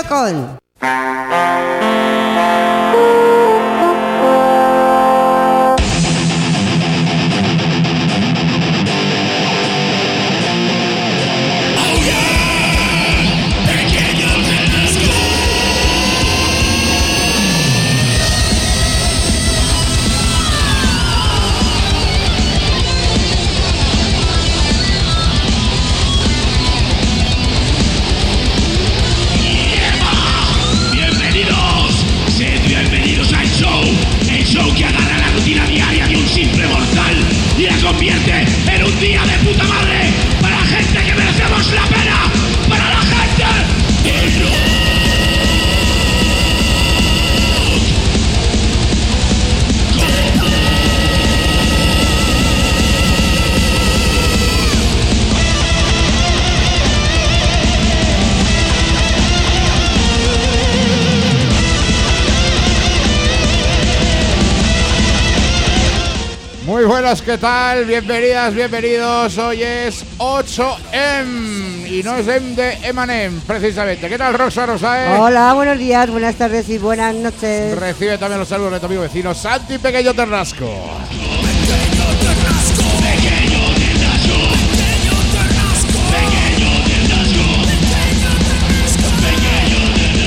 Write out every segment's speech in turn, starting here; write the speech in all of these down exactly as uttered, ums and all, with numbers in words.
Rascón. Convierte en un día de puta madre para la gente que merecemos la pena, para la gente del rock. Muy buenas, ¿qué tal? Bienvenidas, bienvenidos. Hoy es ocho eme y no es M de Emanem, precisamente. ¿Qué tal, Rosa Rosae? Hola, buenos días, buenas tardes y buenas noches. Recibe también los saludos de tu amigo vecino Santi Pequeño Ternasco. Pequeño Ternasco, pequeño Ternasco, pequeño Ternasco, pequeño Ternasco, pequeño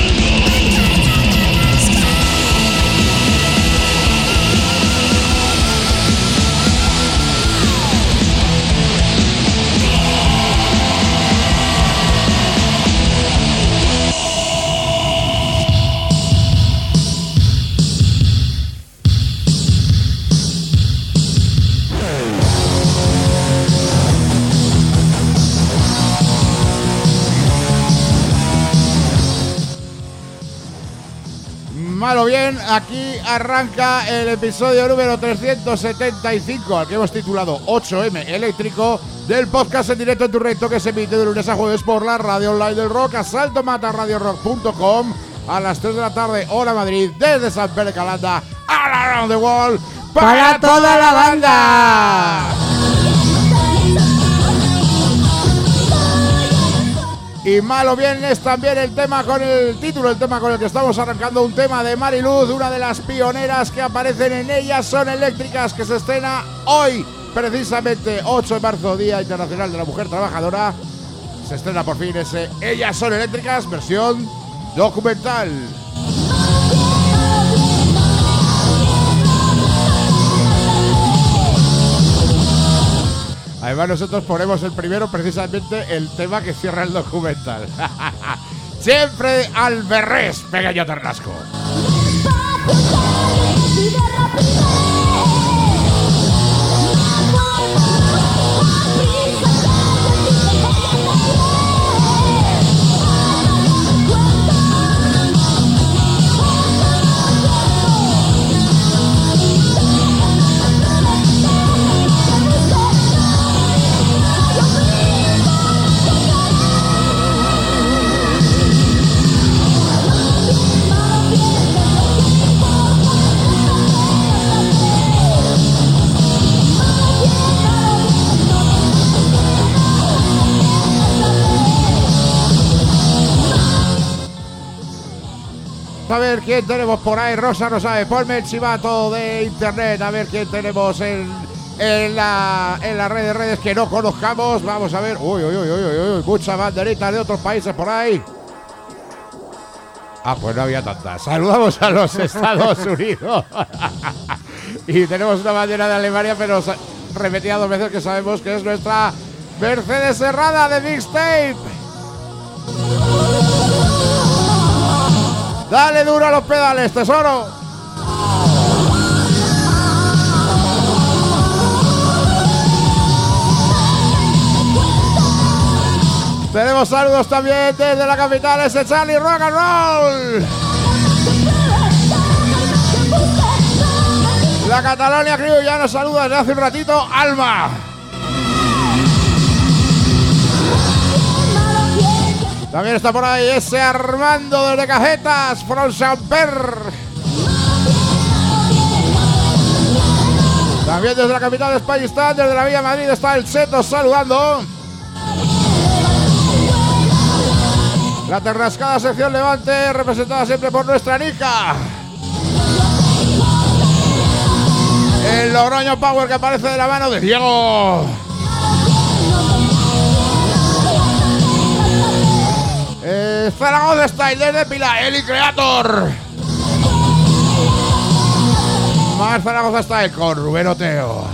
Mal o bien, aquí arranca el episodio número trescientos setenta y cinco, al que hemos titulado ocho eme Eléctrico, del podcast en directo en tu recto, que se emite de lunes a jueves por la radio online del rock, asalto mata radio rock punto com, a las tres de la tarde, hora Madrid, desde San Pedro de Calanda, all around the world, para, para toda la banda. Y mal o bien es también el tema con el título, el tema con el que estamos arrancando, un tema de Mariluz, una de las pioneras que aparecen en Ellas Son Eléctricas, que se estrena hoy, precisamente ocho de marzo, Día Internacional de la Mujer Trabajadora. Se estrena por fin ese Ellas Son Eléctricas, versión documental. Además nosotros ponemos el primero, precisamente el tema que cierra el documental. Siempre al berrés, Pequeño Ternasco. A ver quién tenemos por ahí, Rosa no sabe, ponme el chivato de internet, a ver quién tenemos en, en la en la red de redes que no conozcamos. Vamos a ver, uy, uy, uy, uy, uy, muchas banderitas de otros países por ahí. Ah, pues no había tantas. Saludamos a los Estados Unidos. Y tenemos una bandera de Alemania, pero repetida dos veces, que sabemos que es nuestra Mercedes Serrada de Mixtape. Dale duro a los pedales, tesoro. Tenemos saludos también desde la capital, ese Charlie Rock and Roll. La Catalonia Crew ya nos saluda desde hace un ratito, Alma. También está por ahí ese Armando desde Cajetas, from Samper. También desde la capital de España está, desde la Villa Madrid está el Seto saludando. La terrascada sección Levante, representada siempre por nuestra Nica. El Logroño Power que aparece de la mano de Diego. Eh, Zaragoza Style desde Pila, Eli Creator. Más Zaragoza Style con Rubén Oteo.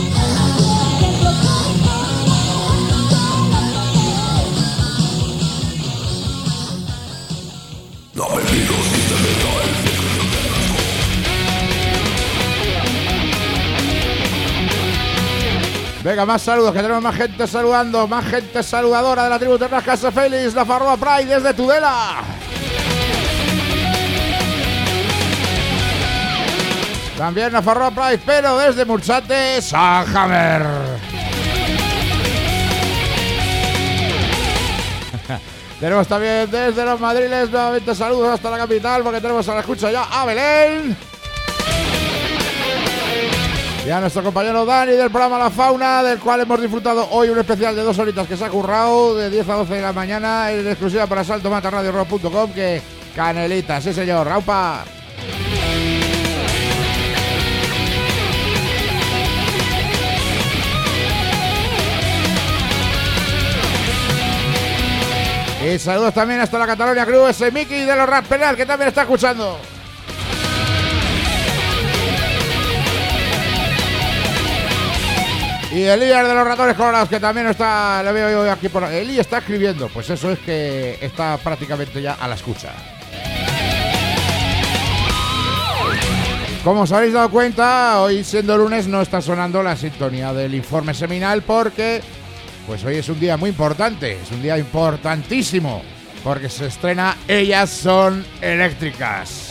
Venga, más saludos, que tenemos más gente saludando, más gente saludadora de la tribu Terrascas Félix, la Farroa Pride desde Tudela. También la Farroa Pride, pero desde Murchate, Sanhammer. Tenemos también desde los Madriles, nuevamente saludos hasta la capital, porque tenemos a la escucha ya a Belén. Y a nuestro compañero Dani del programa La Fauna, del cual hemos disfrutado hoy un especial de dos horitas que se ha currado de diez a doce de la mañana en exclusiva para salto mata radio rock punto com. Que canelita, sí señor, raupa. Y saludos también hasta la Catalonia Crew, ese Miki de los Rat Penal que también está escuchando. Y Elías de los Ratones Colorados, que también está, le veo yo aquí por... Eli está escribiendo, pues eso es que está prácticamente ya a la escucha. Como os habéis dado cuenta, hoy siendo lunes no está sonando la sintonía del informe seminal porque pues hoy es un día muy importante, es un día importantísimo, porque se estrena Ellas Son Eléctricas.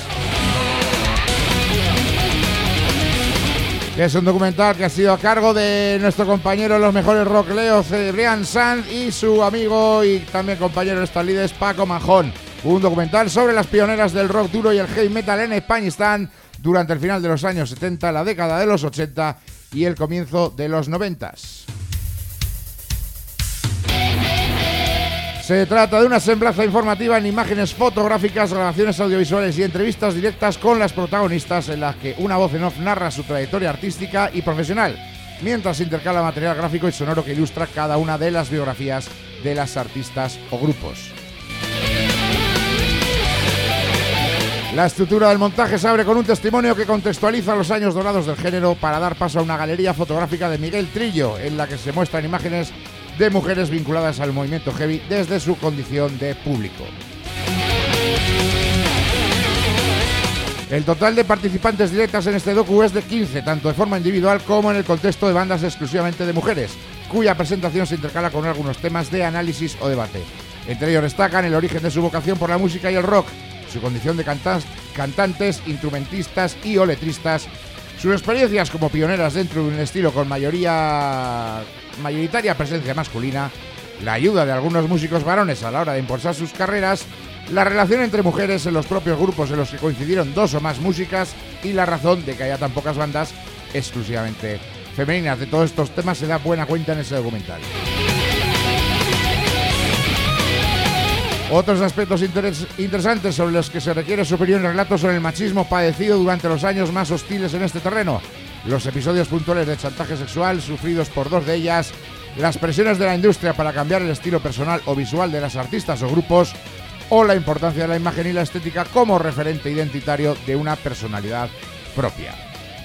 Que es un documental que ha sido a cargo de nuestro compañero en los mejores rock Leo Cebrián Sanz y su amigo y también compañero de estas líderes Paco Majón. Un documental sobre las pioneras del rock duro y el heavy metal en Españistán durante el final de los años setenta, la década de los ochenta y el comienzo de los noventa. Se trata de una semblanza informativa en imágenes fotográficas, grabaciones audiovisuales y entrevistas directas con las protagonistas en las que una voz en off narra su trayectoria artística y profesional, mientras intercala material gráfico y sonoro que ilustra cada una de las biografías de las artistas o grupos. La estructura del montaje se abre con un testimonio que contextualiza los años dorados del género para dar paso a una galería fotográfica de Miguel Trillo, en la que se muestran imágenes de mujeres vinculadas al movimiento heavy desde su condición de público. El total de participantes directas en este docu es de quince, tanto de forma individual como en el contexto de bandas exclusivamente de mujeres, cuya presentación se intercala con algunos temas de análisis o debate. Entre ellos destacan el origen de su vocación por la música y el rock, su condición de cantantes, cantantes, instrumentistas y o letristas, sus experiencias como pioneras dentro de un estilo con mayoría mayoritaria presencia masculina, la ayuda de algunos músicos varones a la hora de impulsar sus carreras, la relación entre mujeres en los propios grupos en los que coincidieron dos o más músicas y la razón de que haya tan pocas bandas exclusivamente femeninas. De todos estos temas se da buena cuenta en ese documental. Otros aspectos interes- interesantes sobre los que se requiere su opinión y relato son el machismo padecido durante los años más hostiles en este terreno, los episodios puntuales de chantaje sexual sufridos por dos de ellas, las presiones de la industria para cambiar el estilo personal o visual de las artistas o grupos, o la importancia de la imagen y la estética como referente identitario de una personalidad propia.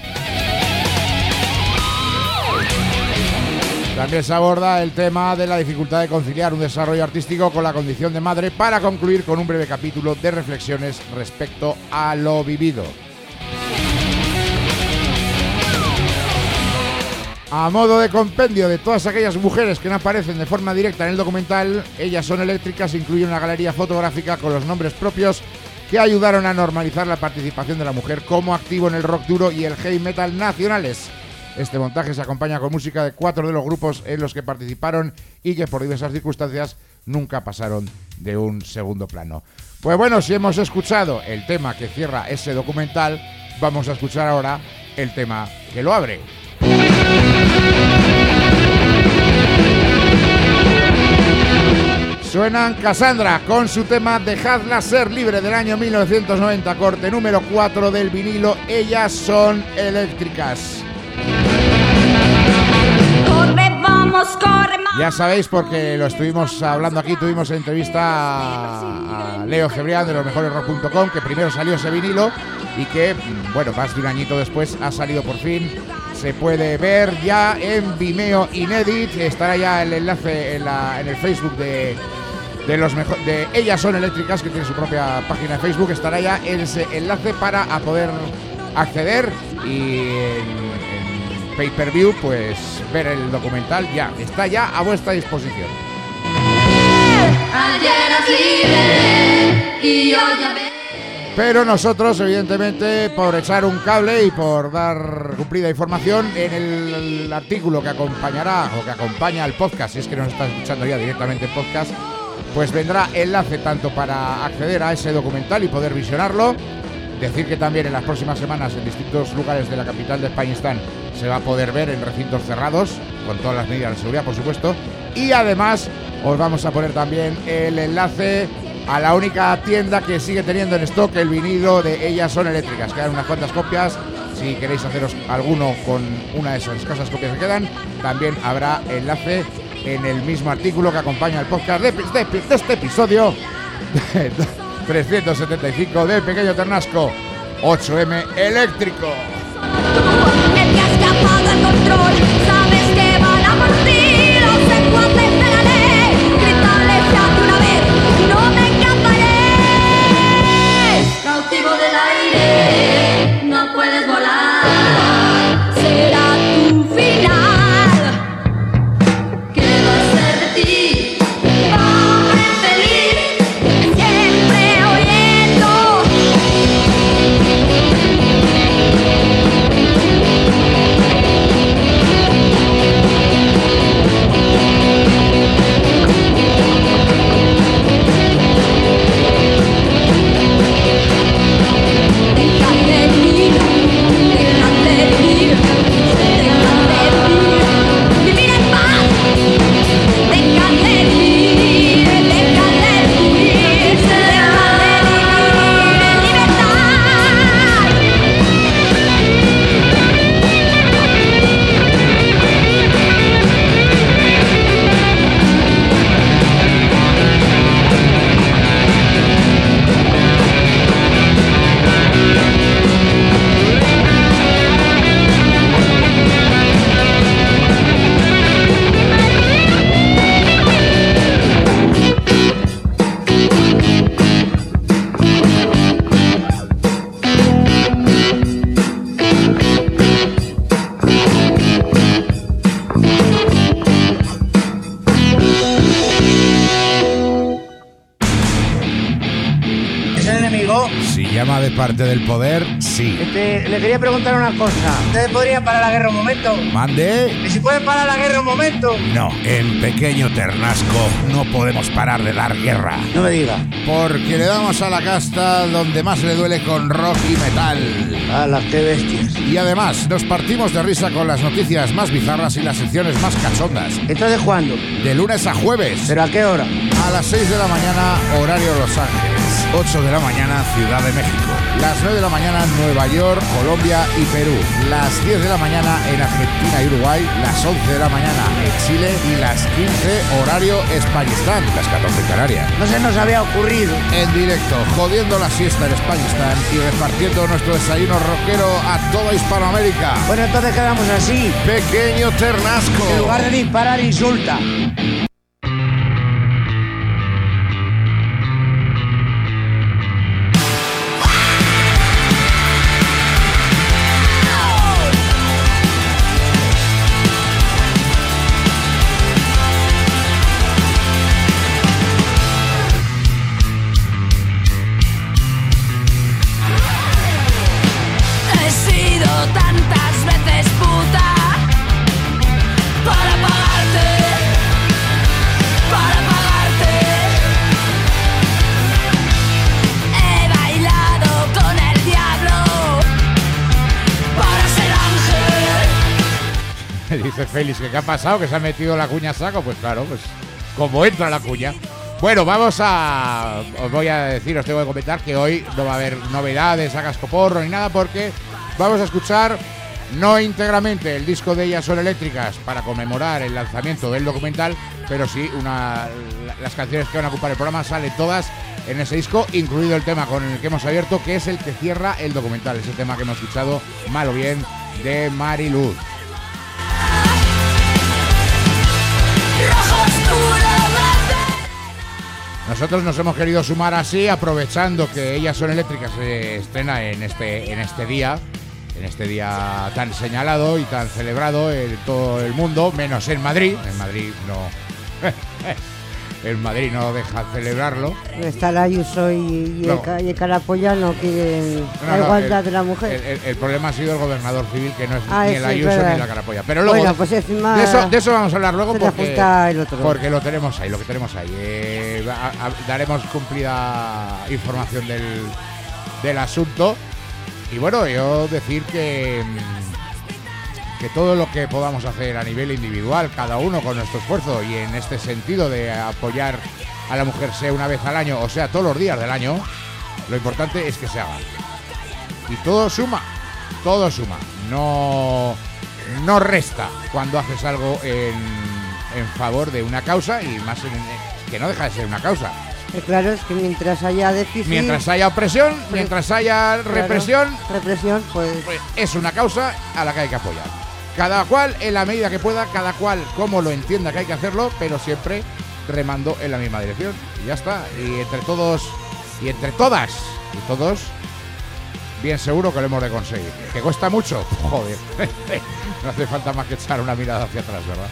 También se aborda el tema de la dificultad de conciliar un desarrollo artístico con la condición de madre, para concluir con un breve capítulo de reflexiones respecto a lo vivido. A modo de compendio de todas aquellas mujeres que no aparecen de forma directa en el documental, Ellas Son Eléctricas incluye una galería fotográfica con los nombres propios que ayudaron a normalizar la participación de la mujer como activo en el rock duro y el heavy metal nacionales. Este montaje se acompaña con música de cuatro de los grupos en los que participaron y que por diversas circunstancias nunca pasaron de un segundo plano. Pues bueno, si hemos escuchado el tema que cierra ese documental, vamos a escuchar ahora el tema que lo abre. Suenan Cassandra con su tema Dejadla ser libre del año mil novecientos noventa, corte número cuatro del vinilo Ellas son eléctricas. Corre, vamos, corre más. Ya sabéis, porque lo estuvimos hablando aquí, tuvimos entrevista a, a Leo Gebrián de los mejores rock punto com, que primero salió ese vinilo y que, bueno, más de un añito después ha salido por fin. Se puede ver ya en Vimeo Inédit. Estará ya el enlace en, la, en el Facebook de, de los mejor, de Ellas son eléctricas, que tiene su propia página de Facebook. Estará ya ese enlace para a poder acceder y en, en pay-per-view pues ver el documental. Ya está ya a vuestra disposición. Ayer eras libre y hoy ya ves. Pero nosotros, evidentemente, por echar un cable y por dar cumplida información, en el, el artículo que acompañará o que acompaña al podcast, si es que nos está escuchando ya directamente en podcast, pues vendrá enlace tanto para acceder a ese documental y poder visionarlo. Decir que también en las próximas semanas en distintos lugares de la capital de Españistán se va a poder ver en recintos cerrados, con todas las medidas de seguridad, por supuesto. Y además os vamos a poner también el enlace a la única tienda que sigue teniendo en stock el vinilo de Ellas son eléctricas. Quedan unas cuantas copias. Si queréis haceros alguno con una de esas escasas copias que quedan, también habrá enlace en el mismo artículo que acompaña el podcast de, de, de este episodio trescientos setenta y cinco del Pequeño Ternasco ocho eme eléctrico. Tú, el que ha escapado al control, sabes que van a por ti los secuaces de la ley. Grítales ya de una vez, no me cautivo del aire, no puedes volar, será tu final. ¿Qué va a ser de ti? Va a feliz, siempre oyendo. Llama de parte del poder, sí. Este, le quería preguntar una cosa. ¿Ustedes podrían parar la guerra un momento? Mande. ¿Y si pueden parar la guerra un momento? No, en Pequeño Ternasco no podemos parar de dar guerra. No me diga. Porque le damos a la casta donde más le duele con rock y metal. ¡Hala, qué bestias! Y además nos partimos de risa con las noticias más bizarras y las secciones más cachondas. ¿Entonces cuándo? De lunes a jueves. ¿Pero a qué hora? A las seis de la mañana, horario Los Ángeles. ocho de la mañana, Ciudad de México. Las nueve de la mañana, Nueva York, Colombia y Perú. Las diez de la mañana en Argentina y Uruguay. Las once de la mañana en Chile. Y las quince, horario Españistán. Las catorce en Canarias. No se nos había ocurrido. En directo, jodiendo la siesta en Españistán y repartiendo nuestro desayuno rockero a toda Hispanoamérica. Bueno, entonces quedamos así. Pequeño Ternasco. En lugar de disparar, insulta. Dice Félix, ¿qué ha pasado? ¿Que se ha metido la cuña a saco? Pues claro, pues como entra la cuña. Bueno, vamos a... Os voy a decir, os tengo que comentar que hoy no va a haber novedades a cascoporro ni nada porque vamos a escuchar no íntegramente el disco de Ellas Son Eléctricas para conmemorar el lanzamiento del documental, pero sí una las canciones que van a ocupar el programa salen todas en ese disco, incluido el tema con el que hemos abierto, que es el que cierra el documental, ese tema que hemos escuchado, Mal o Bien, de Mariluz. Nosotros nos hemos querido sumar así, aprovechando que Ellas Son Eléctricas se estrena en este, en este día, en este día tan señalado y tan celebrado en todo el mundo, menos en Madrid. En Madrid no, en Madrid no deja celebrarlo. Está la Ayuso y, y, no. el, y el Carapolla no quieren no, la no, igualdad el, de la mujer. El, el, el problema ha sido el gobernador civil, que no es ah, ni el Ayuso verdad. ni la Carapolla. Pero luego, bueno, pues encima de, eso, de eso vamos a hablar luego porque, el otro. porque lo tenemos ahí, lo que tenemos ahí. Eh, a, a, daremos cumplida información del, del asunto. Y bueno, yo decir que, que todo lo que podamos hacer a nivel individual, cada uno con nuestro esfuerzo, y en este sentido de apoyar a la mujer, sea una vez al año o sea todos los días del año, lo importante es que se haga. Y todo suma, todo suma. No, no resta cuando haces algo en, en favor de una causa, y más en, que no deja de ser una causa. Claro, es que mientras haya déficit... Mientras haya opresión, Pre- mientras haya claro, represión, represión, pues... pues es una causa a la que hay que apoyar. Cada cual en la medida que pueda, cada cual como lo entienda que hay que hacerlo, pero siempre remando en la misma dirección. Y ya está. Y entre todos, y entre todas, y todos, bien seguro que lo hemos de conseguir. ¿Que cuesta mucho? Joder. No hace falta más que echar una mirada hacia atrás, ¿verdad?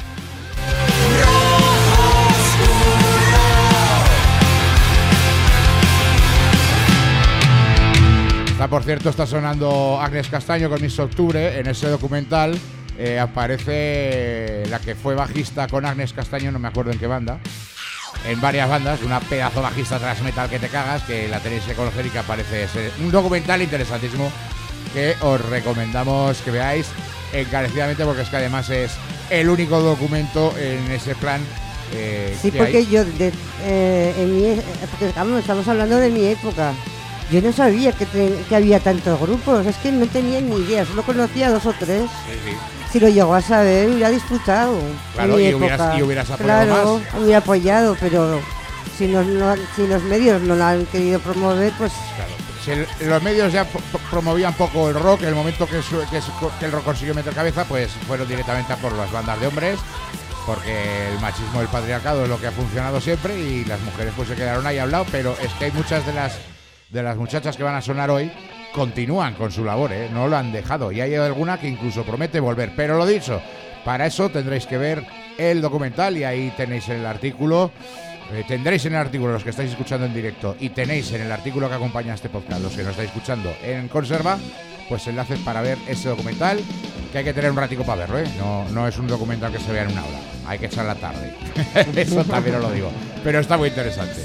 Está, por cierto, está sonando Agnes Castaño con Miss Octubre. En ese documental eh, aparece la que fue bajista con Agnes Castaño, no me acuerdo en qué banda, en varias bandas, una pedazo bajista thrash metal que te cagas, que la tenéis que conocer y que aparece. Ser un documental interesantísimo que os recomendamos que veáis encarecidamente, porque es que además es el único documento en ese plan. Eh, sí, que porque hay. yo, de, eh, en mi, porque estamos, estamos hablando de mi época. Yo no sabía que, te, que había tantos grupos, es que no tenía ni idea, solo conocía dos o tres. Sí, sí. Si lo llegó a saber, hubiera disfrutado. Claro, y hubieras, y hubieras apoyado claro, más. hubiera apoyado, pero si, nos, no, si los medios no lo han querido promover, pues... Claro. Si el, los medios ya p- promovían poco el rock, en el momento que, su, que, que el rock consiguió meter cabeza, pues fueron directamente a por las bandas de hombres, porque el machismo del patriarcado es lo que ha funcionado siempre, y las mujeres pues se quedaron ahí a un lado. Pero es que hay muchas de las de las muchachas que van a sonar hoy continúan con su labor, ¿eh? No lo han dejado, y hay alguna que incluso promete volver. Pero lo dicho, para eso tendréis que ver el documental, y ahí tenéis en el artículo, eh, tendréis en el artículo, los que estáis escuchando en directo, y tenéis en el artículo que acompaña a este podcast, los que nos estáis escuchando en conserva, pues enlaces para ver ese documental, que hay que tener un ratico para verlo, ¿eh? No, no es un documental que se vea en una hora, hay que echar la tarde. Eso también os lo digo, pero está muy interesante.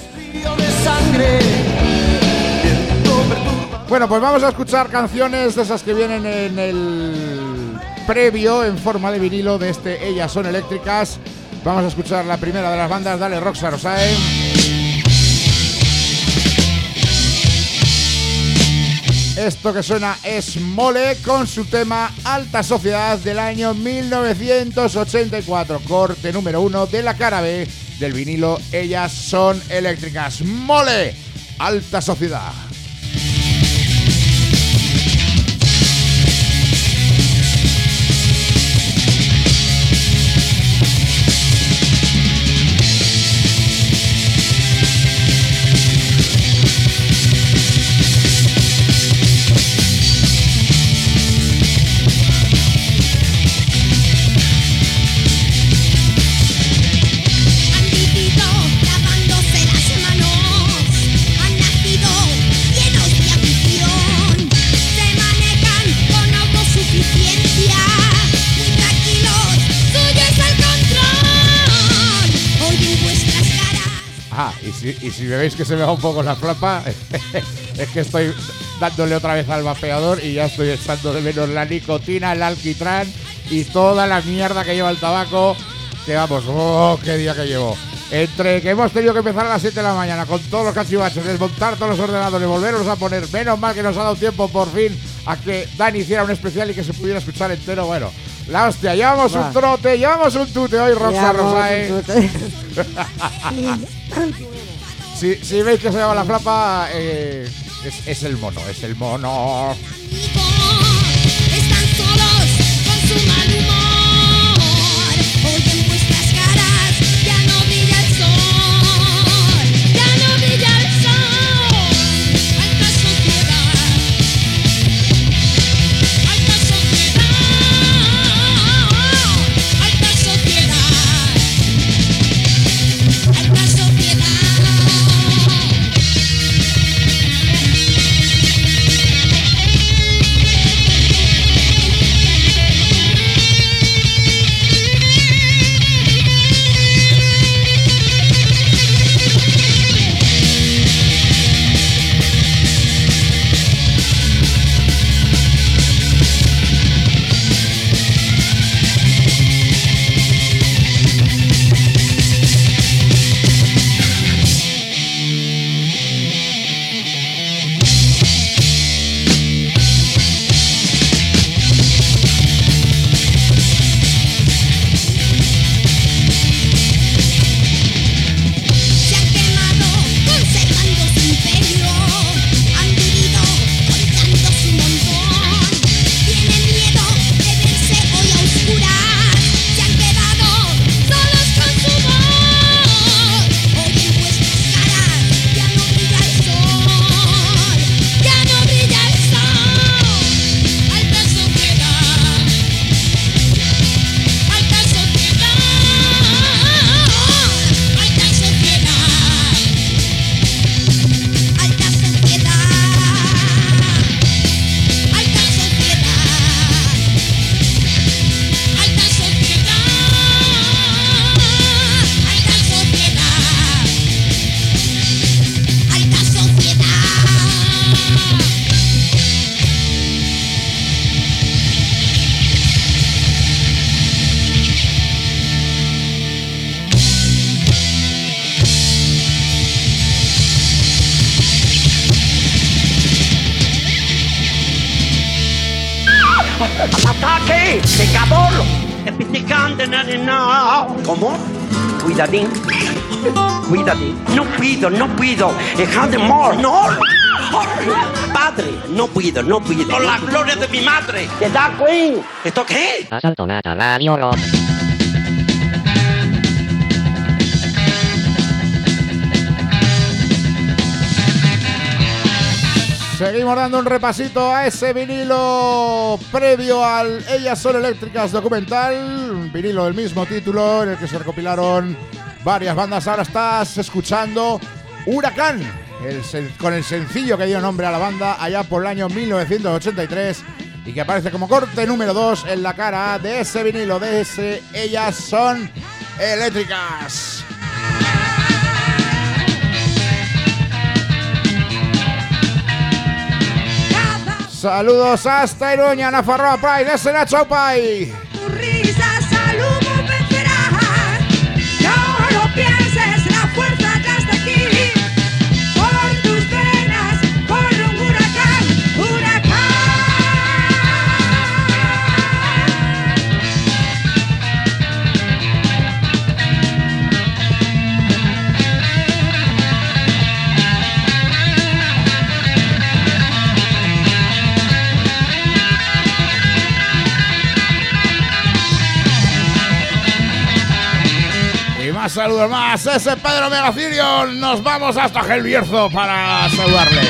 Bueno, pues vamos a escuchar canciones de esas que vienen en el previo en forma de vinilo de este Ellas Son Eléctricas. Vamos a escuchar la primera de las bandas. Dale, Roxar Osae. Esto que suena es Mole, con su tema Alta Sociedad del año mil novecientos ochenta y cuatro, corte número uno de la cara B del vinilo Ellas Son Eléctricas. Mole, Alta Sociedad. Lavándose las manos, han nacido llenos de ambición, se manejan con autosuficiencia, muy tranquilos, suyo es el control, oyen vuestras caras. Ah, y si, y si me veis que se me va un poco la flapa, es que estoy dándole otra vez al vapeador y ya estoy echando de menos la nicotina, el alquitrán y toda la mierda que lleva el tabaco, que vamos, oh, qué día que llevo. Entre que hemos tenido que empezar a las siete de la mañana con todos los cachivaches, desmontar todos los ordenadores, volverlos a poner. Menos mal que nos ha dado tiempo por fin a que Dani hiciera un especial y que se pudiera escuchar entero. Bueno, la hostia, llevamos Va. un trote, llevamos un tute hoy, Rosa Rosa, ¿eh? si, si veis que se llama la flapa, eh, es, es el mono, es el mono. Están solos con su mal humor. Hoy en vuestras caras ya no brilla el sol. Ya no brilla el sol. Alta sociedad. Alta sociedad. Alta sociedad. Alta sociedad. ¡Ataque! ¡Pecador! ¡Epicante! ¿Cómo? Cuidadín. Cuidadín. No puedo, no puedo. ¡Dejad de amor! ¡No! Padre, no puedo, no puedo. ¡Por la gloria de mi madre! ¡Te da Queen! ¿Esto qué? Asalto Nata Radio Rock. Seguimos dando un repasito a ese vinilo previo al Ellas Son Eléctricas documental, un vinilo del mismo título en el que se recopilaron varias bandas. Ahora estás escuchando Huracán, el sen- con el sencillo que dio nombre a la banda allá por el año mil novecientos ochenta y tres y que aparece como corte número dos en la cara A de ese vinilo, de ese Ellas Son Eléctricas. Saludos hasta Iruña, Nafarroa Pride, ese Nacho Pai. Tu risa, salud, vencerás. No lo pienses, la fuerza ya está aquí. Por tus venas corre un huracán, huracán. Más saludos más, ese Pedro Megacirion. Nos vamos hasta Gelbierzo para saludarle.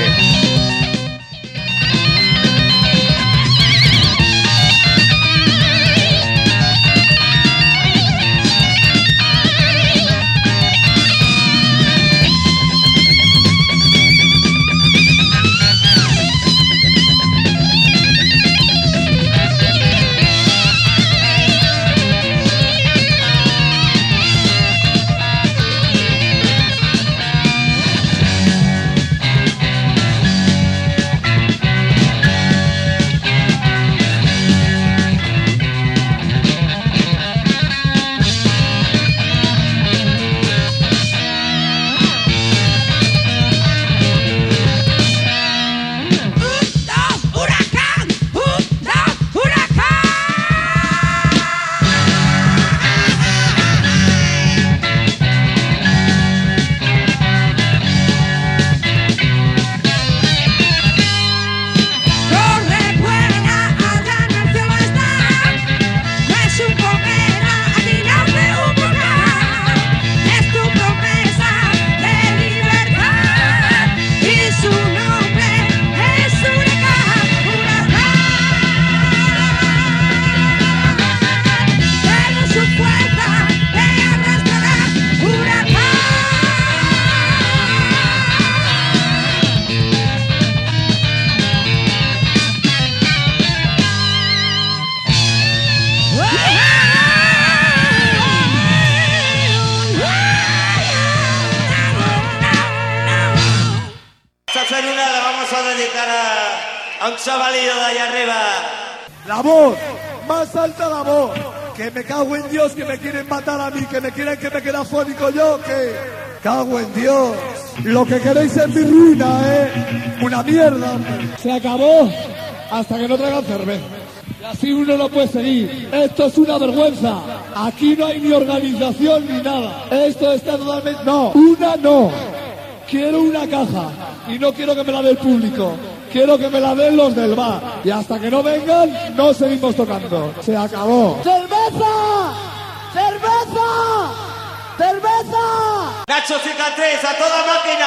a un chavalillo de allá arriba. La voz, más alta la voz. Que me cago en Dios, que me quieren matar a mí, que me quieren que me quede afónico yo, que cago en Dios. Lo que queréis es mi ruina, ¿eh? Una mierda. Se acabó hasta que no traigan cerveza. Y así uno no puede seguir. Esto es una vergüenza. Aquí no hay ni organización ni nada. Esto está totalmente... No, una no. Quiero una caja. Y no quiero que me la dé el público. Quiero que me la den los del bar. Y hasta que no vengan, no seguimos tocando. Se acabó. ¡Cerveza! ¡Cerveza! ¡Cerveza! Nacho Cicatriz, a toda máquina.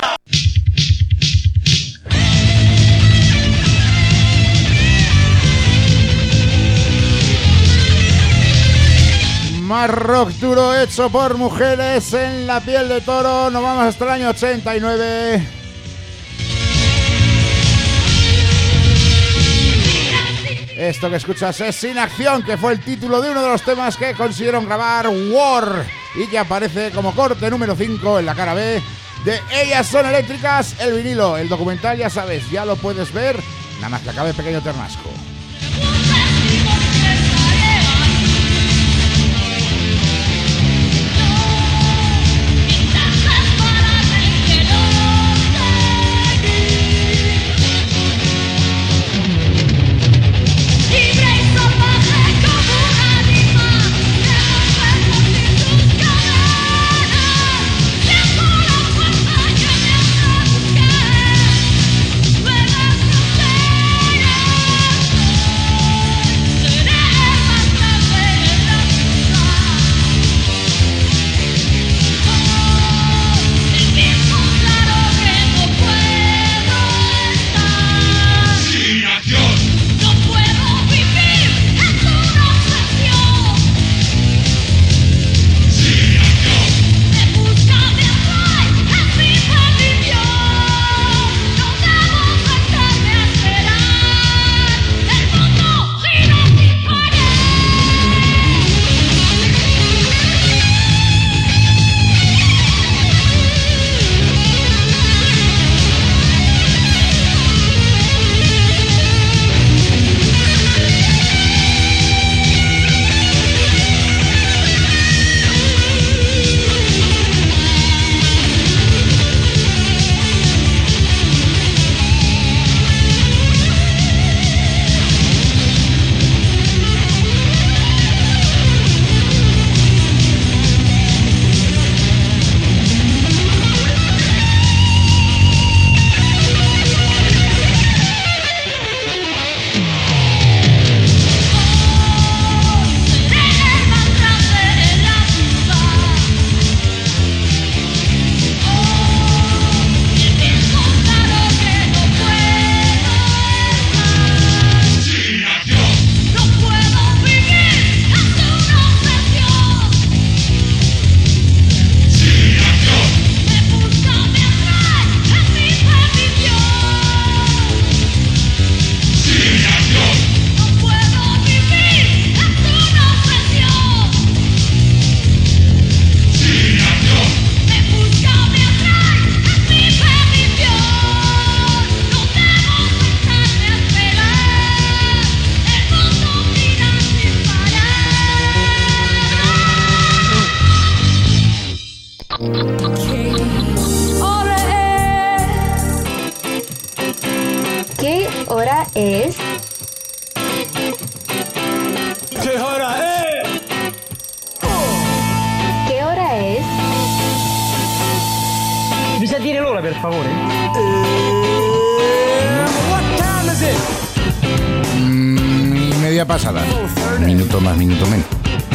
Más rock duro hecho por mujeres en la piel de toro. Nos vamos hasta el año ochenta y nueve. Esto que escuchas es Sin Acción, que fue el título de uno de los temas que consiguieron grabar War y que aparece como corte número cinco en la cara B de Ellas Son Eléctricas, el vinilo. El documental, ya sabes, ya lo puedes ver, nada más que acabe Pequeño Ternasco. es... ¿Qué hora es? ¿Qué hora es? Mi sa dire l'ora, per favore? Mm, y media pasada. Minuto más, minuto menos.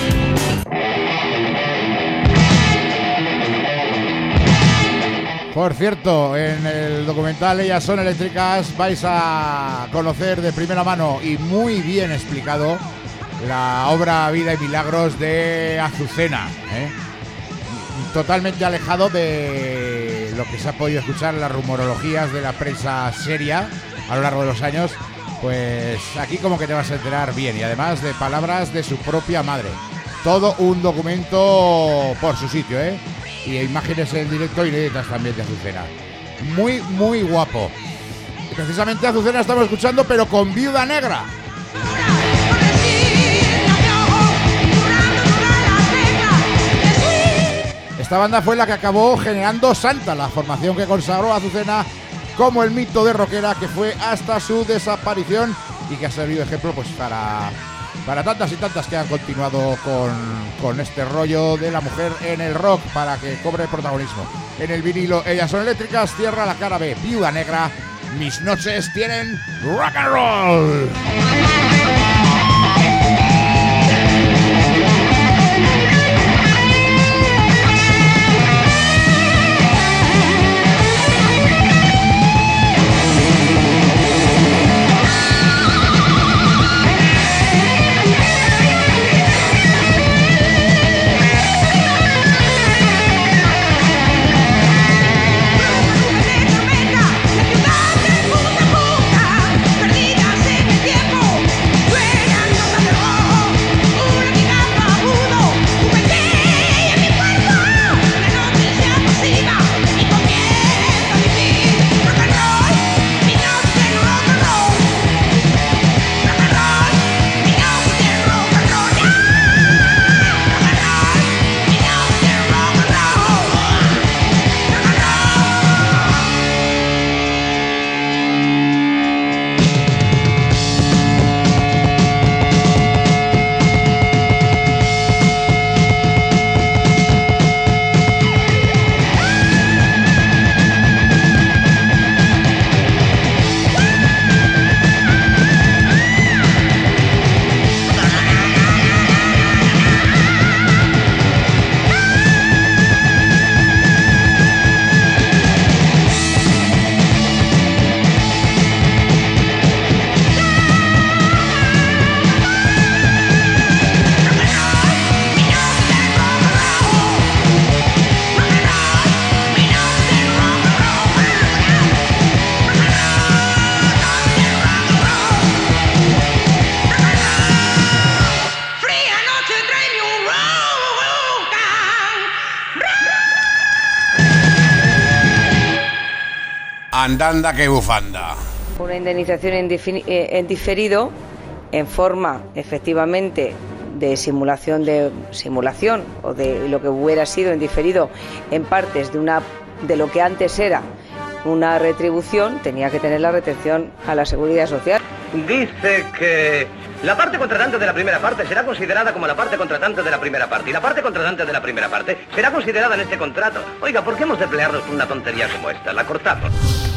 Por cierto, en el documental Ellas Son Eléctricas vais a conocer de primera mano y muy bien explicado la obra Vida y Milagros de Azucena, ¿eh? Totalmente alejado de lo que se ha podido escuchar en las rumorologías de la prensa seria a lo largo de los años. Pues aquí como que te vas a enterar bien, y además de palabras de su propia madre. Todo un documento por su sitio, ¿eh? Y imágenes en directo y letras también de Azucena. Muy, muy guapo. precisamente Azucena estamos escuchando, pero con Viuda Negra. Esta banda fue la que acabó generando Santa, la formación que consagró a Azucena como el mito de rockera que fue hasta su desaparición y que ha servido de ejemplo pues para, para tantas y tantas que han continuado con, con este rollo de la mujer en el rock para que cobre protagonismo. En el vinilo Ellas Son Eléctricas cierra la cara B, Viuda Negra, Mis Noches Tienen Rock and Roll. Perdidas en el tiempo, ruedan notas de rojo. Andanda que bufanda. Una indemnización en, defini- eh, en diferido, en forma, efectivamente, de simulación de simulación o de lo que hubiera sido en diferido en partes de una de lo que antes era una retribución, tenía que tener la retención a la seguridad social. Dice que la parte contratante de la primera parte será considerada como la parte contratante de la primera parte y la parte contratante de la primera parte será considerada en este contrato. Oiga, ¿por qué hemos de pelearnos por una tontería como esta? La cortamos.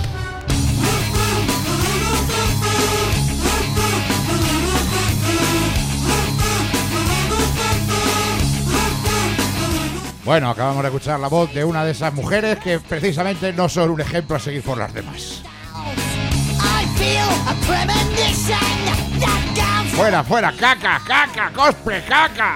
Bueno, acabamos de escuchar la voz de una de esas mujeres que precisamente no son un ejemplo a seguir por las demás. Fuera, fuera, caca, caca, cosplay, caca.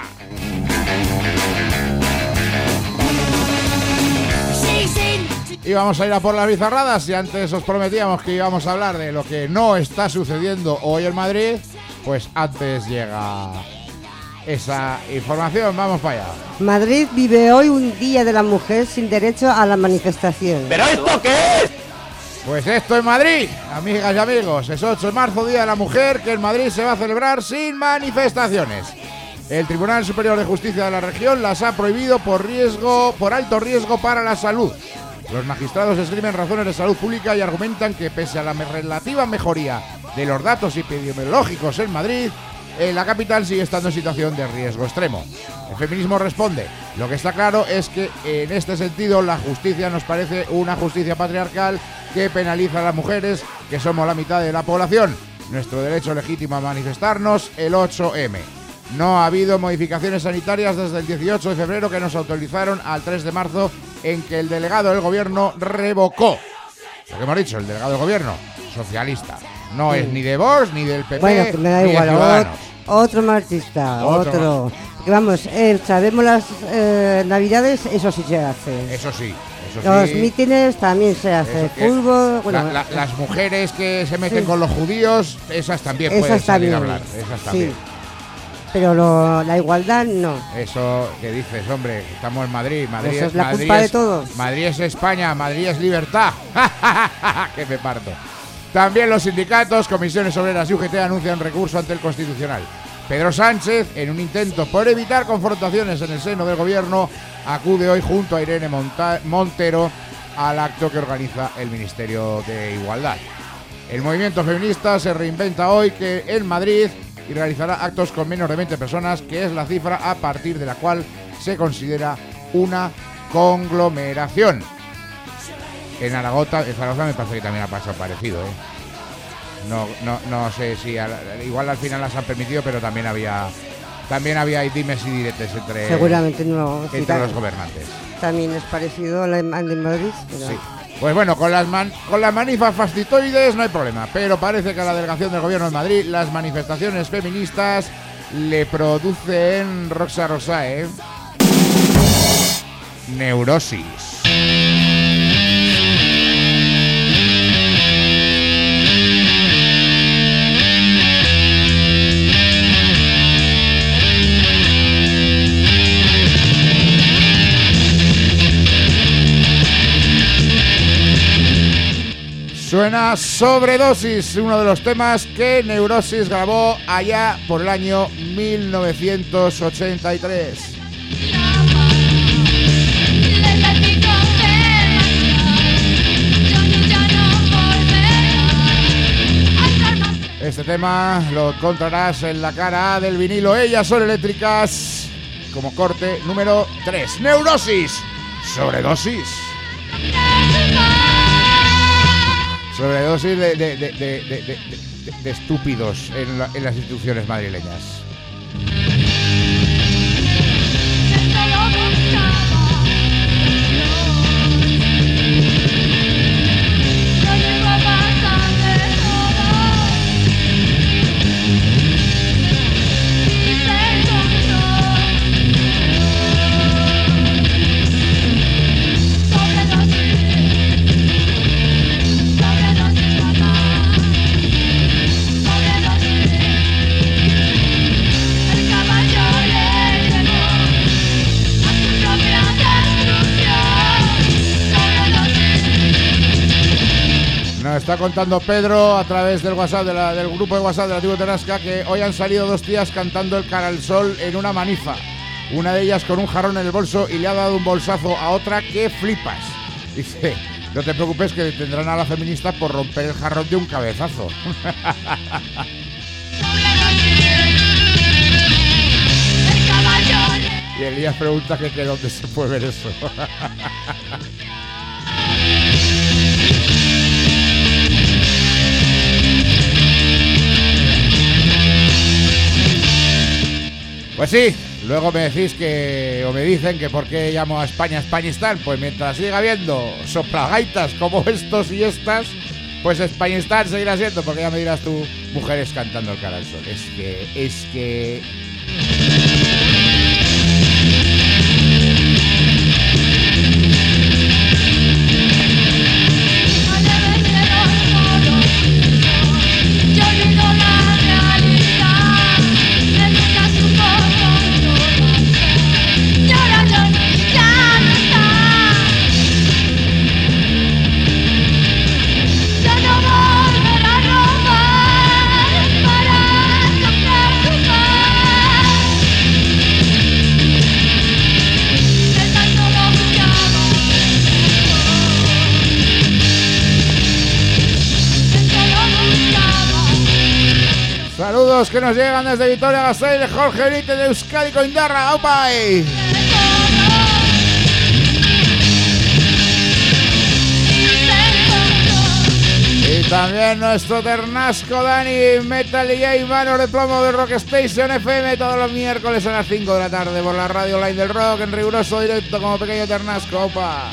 Y vamos a ir a por las bizarradas. Y antes os prometíamos que íbamos a hablar de lo que no está sucediendo hoy en Madrid, pues antes llega esa información. Vamos para allá. Madrid vive hoy un Día de la Mujer sin derecho a la manifestación. ¿Pero esto qué es? Pues esto en Madrid, amigas y amigos, es ocho de marzo, Día de la Mujer, que en Madrid se va a celebrar sin manifestaciones. El Tribunal Superior de Justicia de la región las ha prohibido por riesgo, por alto riesgo para la salud. Los magistrados esgrimen razones de salud pública y argumentan que pese a la relativa mejoría de los datos epidemiológicos en Madrid, en la capital sigue estando en situación de riesgo extremo. El feminismo responde: lo que está claro es que en este sentido la justicia nos parece una justicia patriarcal que penaliza a las mujeres, que somos la mitad de la población. Nuestro derecho legítimo a manifestarnos, el ocho eme. No ha habido modificaciones sanitarias desde el dieciocho de febrero que nos autorizaron al tres de marzo, en que el delegado del gobierno revocó. Lo que hemos dicho, el delegado del gobierno, socialista. No sí. es ni de Vox, ni del P P, bueno, que me da ni igual, de Ciudadanos. Otro marxista, otro. otro. Porque vamos, eh, sabemos las eh, navidades, eso sí se hace. Eso sí. Los sí. mítines también se hace, fútbol... Bueno, la, la, las mujeres que se meten sí. con los judíos, esas también esas pueden salir también. a hablar. Esas también. Sí. Pero lo, la igualdad no. Eso que dices, hombre, estamos en Madrid. Madrid Eso es, es la Madrid culpa es, de todos. Madrid es España, Madrid es libertad. Que me parto. También los sindicatos, comisiones obreras y U G T anuncian recurso ante el Constitucional. Pedro Sánchez, en un intento por evitar confrontaciones en el seno del gobierno, acude hoy junto a Irene Monta- Montero al acto que organiza el Ministerio de Igualdad. El movimiento feminista se reinventa hoy que en Madrid y realizará actos con menos de veinte personas, que es la cifra a partir de la cual se considera una conglomeración. En Aragota, en Zaragoza me parece que también ha pasado parecido, ¿eh? No, no, no sé si al, igual al final las han permitido, pero también había también había dimes y diretes entre, seguramente no, entre sí, los gobernantes. También es parecido a la de Madrid, pero... Sí. Pues bueno, con las man, con las manifas fascitoides no hay problema, pero parece que a la delegación del gobierno de Madrid las manifestaciones feministas le producen Roxa Rosae neurosis. Suena Sobredosis, uno de los temas que Neurosis grabó allá por el año mil novecientos ochenta y tres. Este tema lo encontrarás en la cara A del vinilo Ellas son eléctricas, como corte número tres. Neurosis, Sobredosis. Sobredosis de, de, de, de, de, de, de, de estúpidos en, la, en las instituciones madrileñas. Nos está contando Pedro a través del WhatsApp de la, del grupo de WhatsApp de la tribu Ternasca que hoy han salido dos tías cantando el cara al sol en una manifa. Una de ellas con un jarrón en el bolso y le ha dado un bolsazo a otra que flipas. Dice, no te preocupes que detendrán a la feminista por romper el jarrón de un cabezazo. Y Elías pregunta que, que dónde se puede ver eso. Pues sí, luego me decís que, o me dicen que por qué llamo a España Españistán. Pues mientras siga habiendo soplagaitas como estos y estas, pues Españistán seguirá siendo, porque ya me dirás tú, mujeres cantando el cara al sol. Es que, es que... Saludos que nos llegan desde Vitoria-Gasteiz de Jorge Benítez de Euskadi Coindarra. ¡Aupai! Y también nuestro ternasco Dani, Metal D J, manos de plomo de Rock Station F M, todos los miércoles a las cinco de la tarde por la radio online del rock, en riguroso directo como pequeño ternasco. ¡Opa!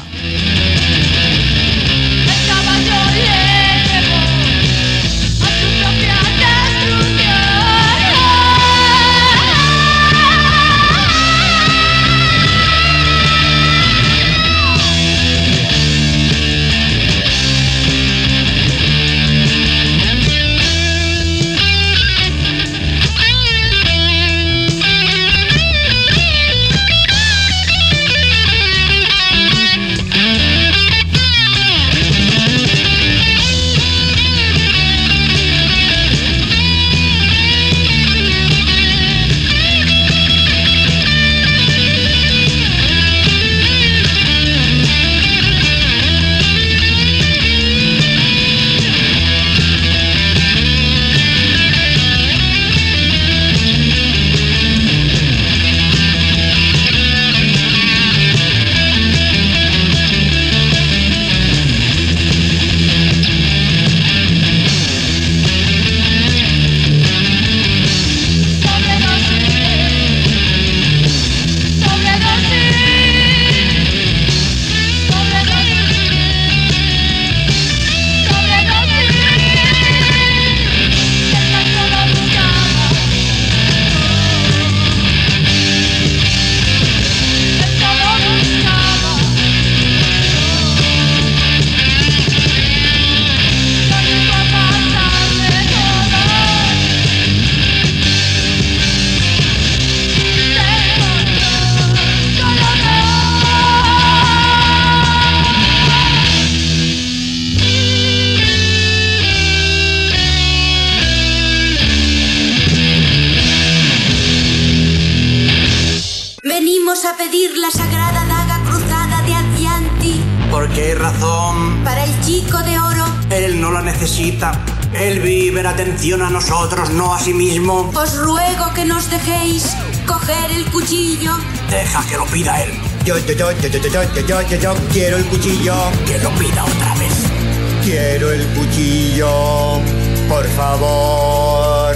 Vinimos a pedir la sagrada daga cruzada de Adyanti. ¿Por qué razón? Para el chico de oro. Él no la necesita. Él vive en atención a nosotros, no a sí mismo. Os ruego que nos dejéis coger el cuchillo. Deja que lo pida él. Yo, yo, yo, yo, yo, yo, yo, yo, yo, yo quiero el cuchillo. Que lo pida otra vez. Quiero el cuchillo, por favor.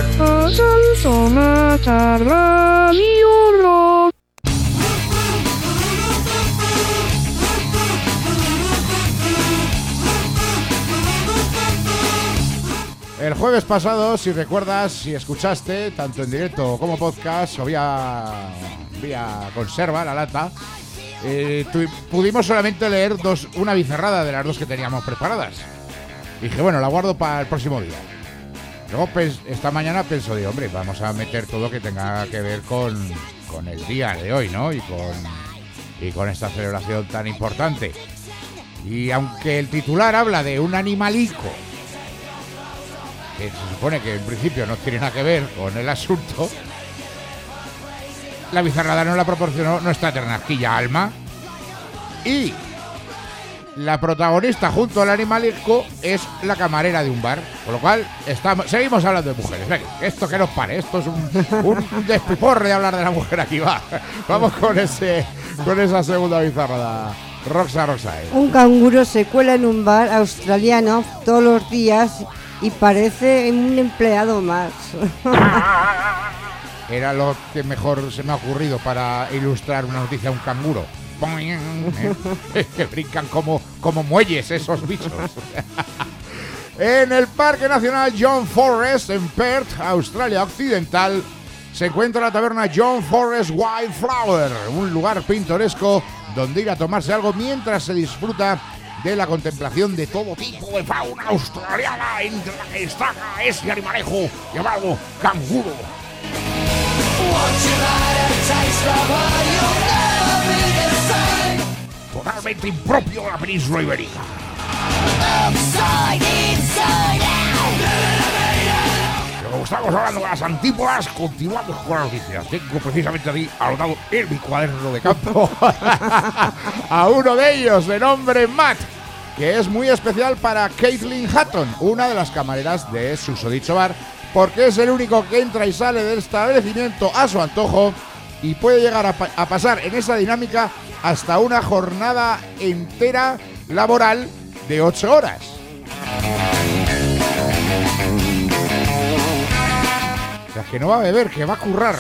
El jueves pasado, si recuerdas, si escuchaste, tanto en directo como podcast, o vía, vía conserva, la lata, eh, tu, pudimos solamente leer dos, una bizarrada de las dos que teníamos preparadas. Dije, bueno, la guardo para el próximo día. Luego, pues, esta mañana pienso, digo, hombre, vamos a meter todo que tenga que ver con, con el día de hoy, ¿no? Y con, y con esta celebración tan importante. Y aunque el titular habla de un animalico, que se supone que en principio no tiene nada que ver con el asunto, la bizarrada nos la proporcionó nuestra ternasquilla Alma, y la protagonista junto al animalico es la camarera de un bar, con lo cual estamos, seguimos hablando de mujeres. Venga, esto que nos pare, esto es un, un despiporre de hablar de la mujer aquí, va. Vamos con ese, con esa segunda bizarrada. Roxa Roxae. Un canguro se cuela en un bar australiano todos los días y parece un empleado más. Era lo que mejor se me ha ocurrido para ilustrar una noticia de un canguro. ¿Eh? Que brincan como, como muelles esos bichos. En el Parque Nacional John Forrest, en Perth, Australia Occidental, se encuentra la taberna John Forrest Wildflower, un lugar pintoresco donde ir a tomarse algo mientras se disfruta de la contemplación de todo tipo de fauna australiana, entre la que destaca ese animalejo llamado canguro. Totalmente impropio de la península ibérica. Como estamos hablando de las antípodas, continuamos con las noticias. Tengo precisamente aquí anotado en mi cuaderno de campo a uno de ellos, de nombre Matt, que es muy especial para Caitlin Hatton, una de las camareras de susodicho bar, porque es el único que entra y sale del establecimiento a su antojo y puede llegar a, pa- a pasar en esa dinámica hasta una jornada entera laboral de ocho horas. O sea, que no va a beber, que va a currar.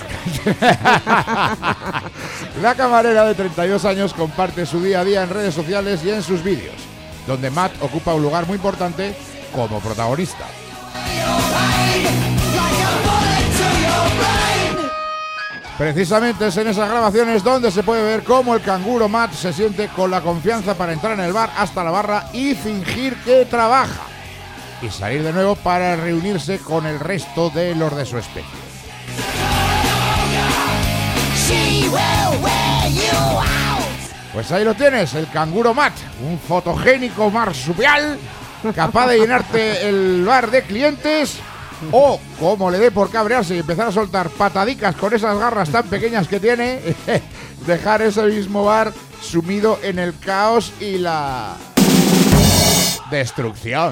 La camarera de treinta y dos años comparte su día a día en redes sociales y en sus vídeos, donde Matt ocupa un lugar muy importante como protagonista. Precisamente es en esas grabaciones donde se puede ver cómo el canguro Matt se siente con la confianza para entrar en el bar hasta la barra y fingir que trabaja, y salir de nuevo para reunirse con el resto de los de su especie. Pues ahí lo tienes, el canguro Matt, un fotogénico marsupial capaz de llenarte el bar de clientes, o, como le dé por cabrearse y empezar a soltar patadicas con esas garras tan pequeñas que tiene, dejar ese mismo bar sumido en el caos y la destrucción.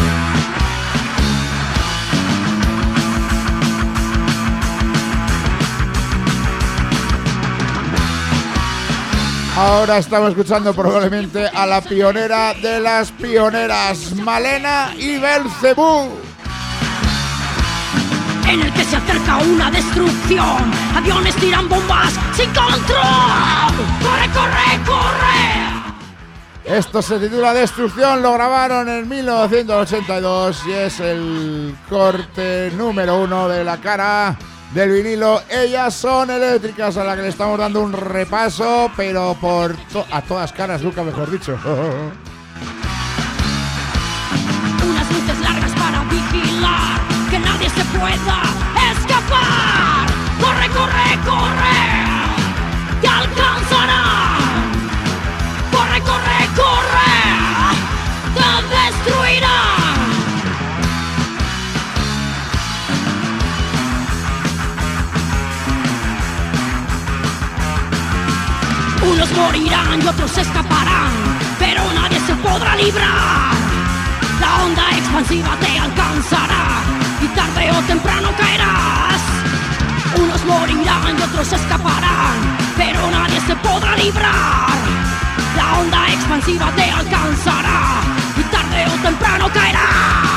Ahora estamos escuchando probablemente a la pionera de las pioneras, Malena y Belcebú. En el que se acerca una destrucción. Aviones tiran bombas sin control. ¡Corre, corre, corre! Esto se titula Destrucción, lo grabaron en mil novecientos ochenta y dos y es el corte número uno de la cara del vinilo. Ellas son eléctricas, a la que le estamos dando un repaso, pero por to- a todas caras, nunca mejor dicho. Unas luces largas para vigilar que nadie se pueda escapar. Corre, corre, corre. Te alcanzarán. Corre, corre, corre. Te destruirán. Unos morirán y otros escaparán, pero nadie se podrá librar. La onda expansiva te alcanzará y tarde o temprano caerás. Unos morirán y otros escaparán, pero nadie se podrá librar. La onda expansiva te alcanzará y tarde o temprano caerás.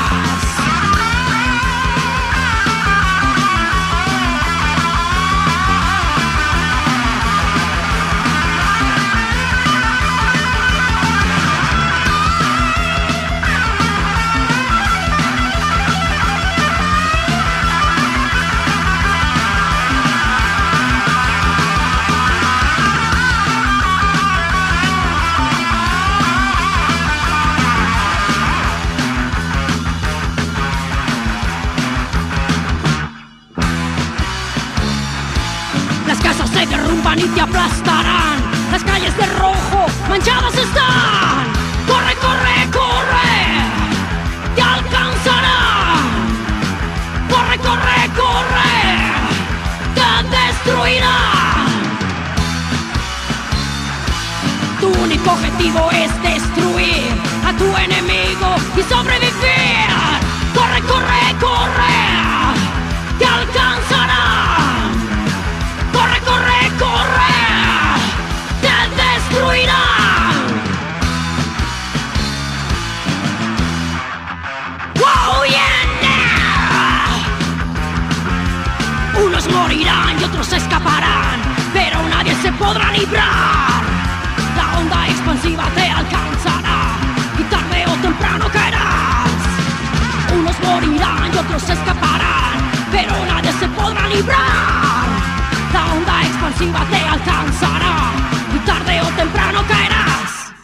Se derrumban y te aplastarán. Las calles de rojo manchadas están. Corre, corre, corre, te alcanzarán. Corre, corre, corre, te destruirán. Tu único objetivo es destruir a tu enemigo y sobrevivir. Corre, corre, corre, te alcanzarán. Corre, corre, corre, te destruirán. Wow, yeah, yeah. Unos morirán y otros escaparán, pero nadie se podrá librar. La onda expansiva te alcanzará y tarde o temprano caerás. Unos morirán y otros escaparán, pero nadie se podrá librar. La onda expansiva te alcanzará y tarde o temprano caerás.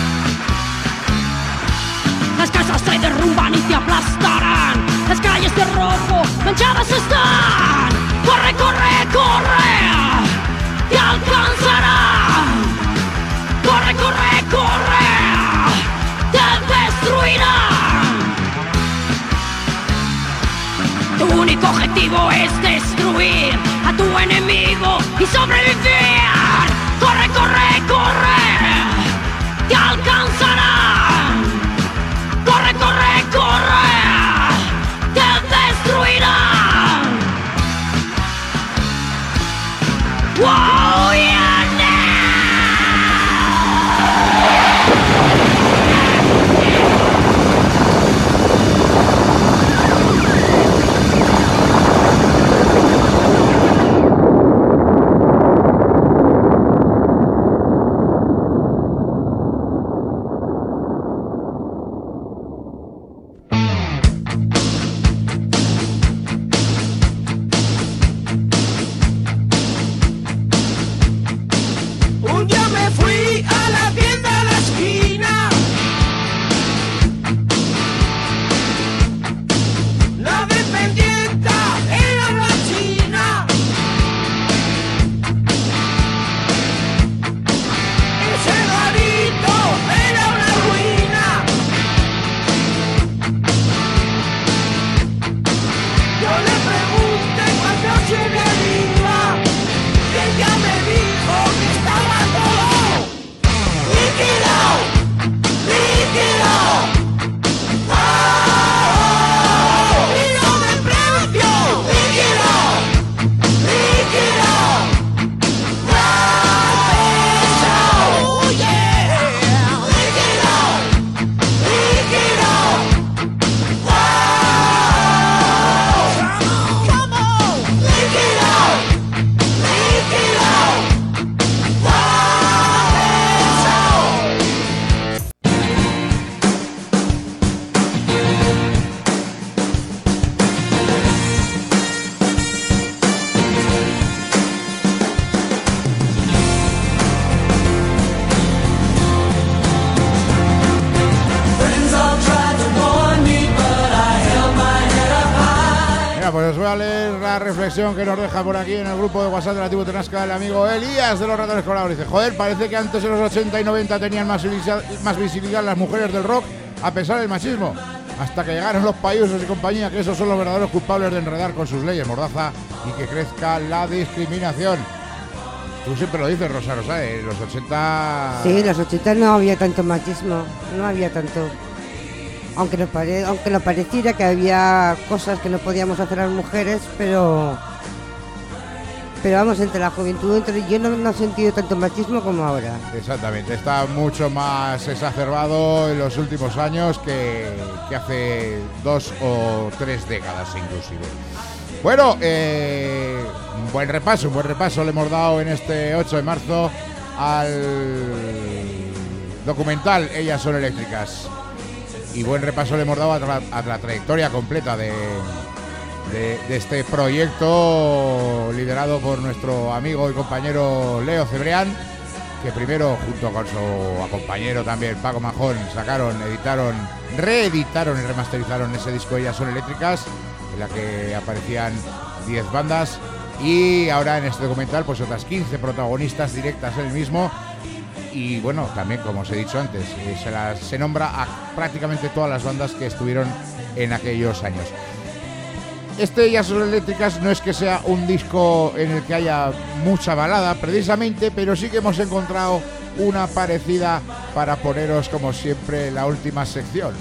Las casas se derrumban y te aplastarán. Las calles de rojo manchadas están. Corre, corre, corre, te alcanzarán. Corre, corre, corre, te destruirán. Tu único objetivo es destruir a tu enemigo y sobrevivir. Corre, corre, corre, te alcanzarán. Corre, corre, corre, te destruirán. Wow, yeah. Pues os voy a leer la reflexión que nos deja por aquí en el grupo de WhatsApp de la tribu Tenasca el amigo Elías de los Ratones Colaboradores. Dice, joder, parece que antes en los ochenta y noventa tenían más visibilidad, más visibilidad las mujeres del rock a pesar del machismo. Hasta que llegaron los payosos y compañía, que esos son los verdaderos culpables de enredar con sus leyes mordaza y que crezca la discriminación. tú siempre lo dices, Rosa Rosa, en los ochenta... Sí, en los ochenta no había tanto machismo, no había tanto. Aunque nos, pare, aunque nos pareciera que había cosas que no podíamos hacer las mujeres, pero... Pero vamos, entre la juventud, entre yo no, no he sentido tanto machismo como ahora. Exactamente, está mucho más exacerbado en los últimos años que, que hace dos o tres décadas inclusive. Bueno, eh, un buen repaso, un buen repaso le hemos dado en este ocho de marzo al documental Ellas son eléctricas. Y buen repaso le hemos dado a, tra a la trayectoria completa de... De, de este proyecto liderado por nuestro amigo y compañero Leo Cebrián, que primero junto con su compañero también Paco Majón sacaron, editaron, reeditaron y remasterizaron ese disco Ellas son eléctricas, en la que aparecían diez bandas, y ahora en este documental pues otras quince protagonistas directas en el mismo. Y bueno, también como os he dicho antes, eh, se, las, se nombra a prácticamente todas las bandas que estuvieron en aquellos años. Este Ellas son eléctricas no es que sea un disco en el que haya mucha balada precisamente, pero sí que hemos encontrado una parecida para poneros como siempre la última sección.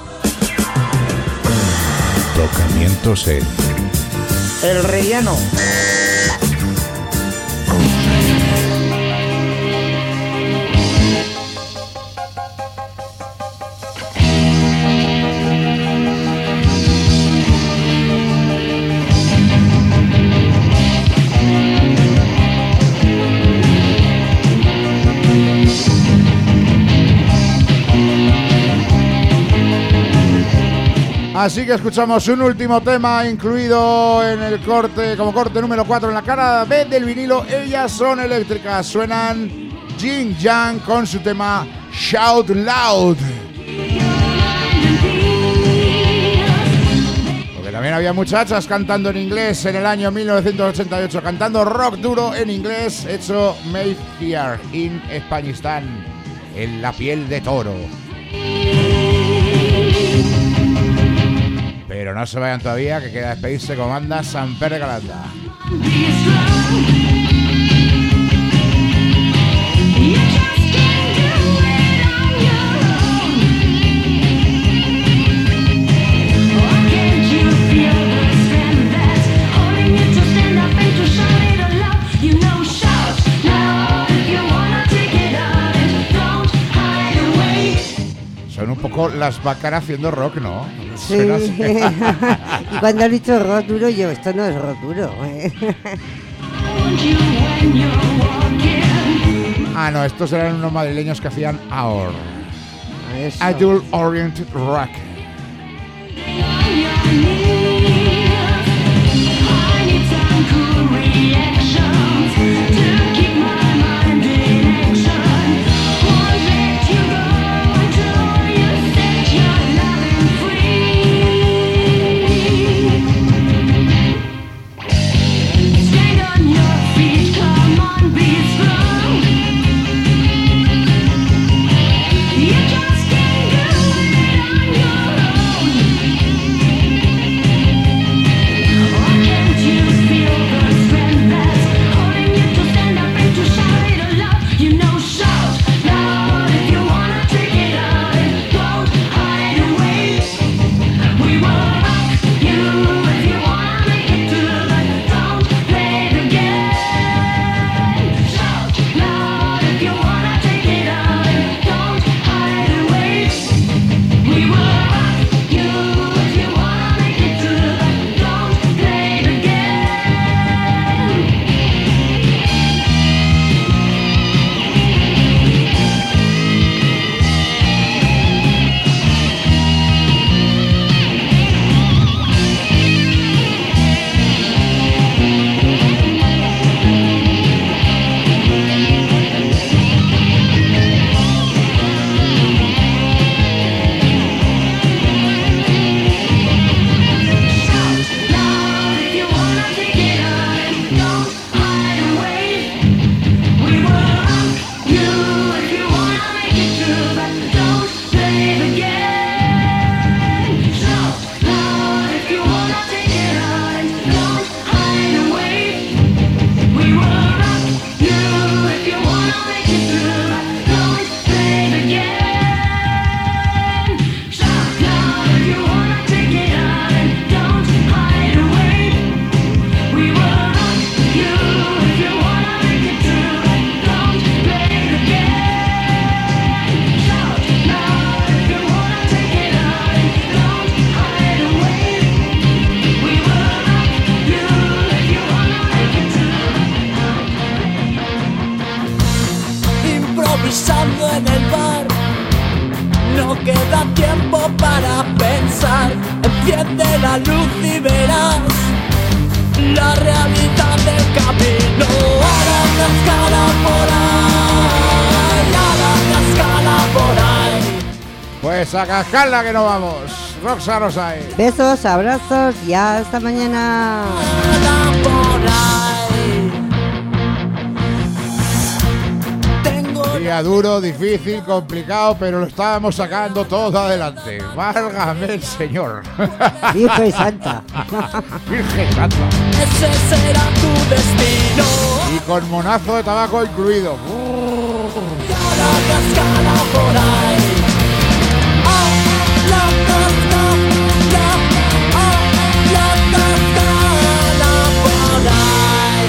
Tocamientos en El Rellano. Así que escuchamos un último tema incluido en el corte, como corte número cuatro en la cara B del vinilo. Ellas son eléctricas. Suenan Jin Yang con su tema Shout Loud. Porque también había muchachas cantando en inglés en el año mil novecientos ochenta y ocho, cantando rock duro en inglés, hecho Made Here in Españistán, en la piel de toro. Pero no se vayan todavía, que queda despedirse con banda Samper de Calanda. Son un poco las Bácaras haciendo rock, ¿no? Sí. Y cuando has dicho rock duro, yo, esto no es rock duro. Ah, no, estos eran unos madrileños que hacían A O R. Adult Oriented Rock. pisando en el bar. No queda tiempo para pensar. Enciende la luz y verás la realidad del camino. A la cascada por ahí, a la cascada por ahí. Pues a cascarla que nos vamos. Roxa Rosay. Besos, abrazos y hasta mañana. Día duro, difícil, complicado, pero lo estábamos sacando todo adelante. Válgame el Señor. Virgen Santa. Virgen Santa. Ese será tu destino. Y con monazo de tabaco incluido. La cascada por ahí. Ah, la cascada, ah, la cascada por ahí.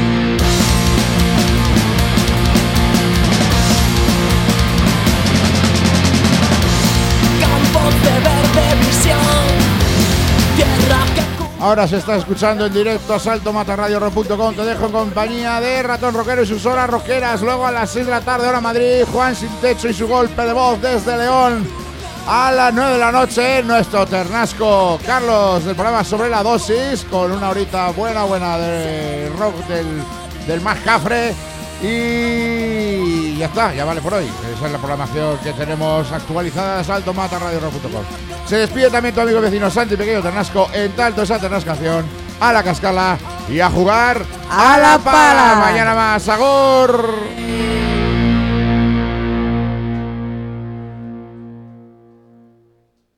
Campos de verde visión, tierra que... Ahora se está escuchando en directo a salto mata radio rock punto com. Te dejo en compañía de Ratón Rockero y sus horas rockeras. Luego a las seis de la tarde, hora Madrid, Juan Sin Techo y su golpe de voz desde León. A las nueve de la noche, nuestro ternasco Carlos del programa Sobre la Dosis, con una horita buena, buena de rock del, del más cafre. Y ya está, ya vale por hoy. Esa es la programación que tenemos actualizada de salto mata radio rock punto com. Se despide también tu amigo vecino Santi Pequeño Ternasco en tanto esa ternascación a la cascala y a jugar a la pala. Mañana más, agur.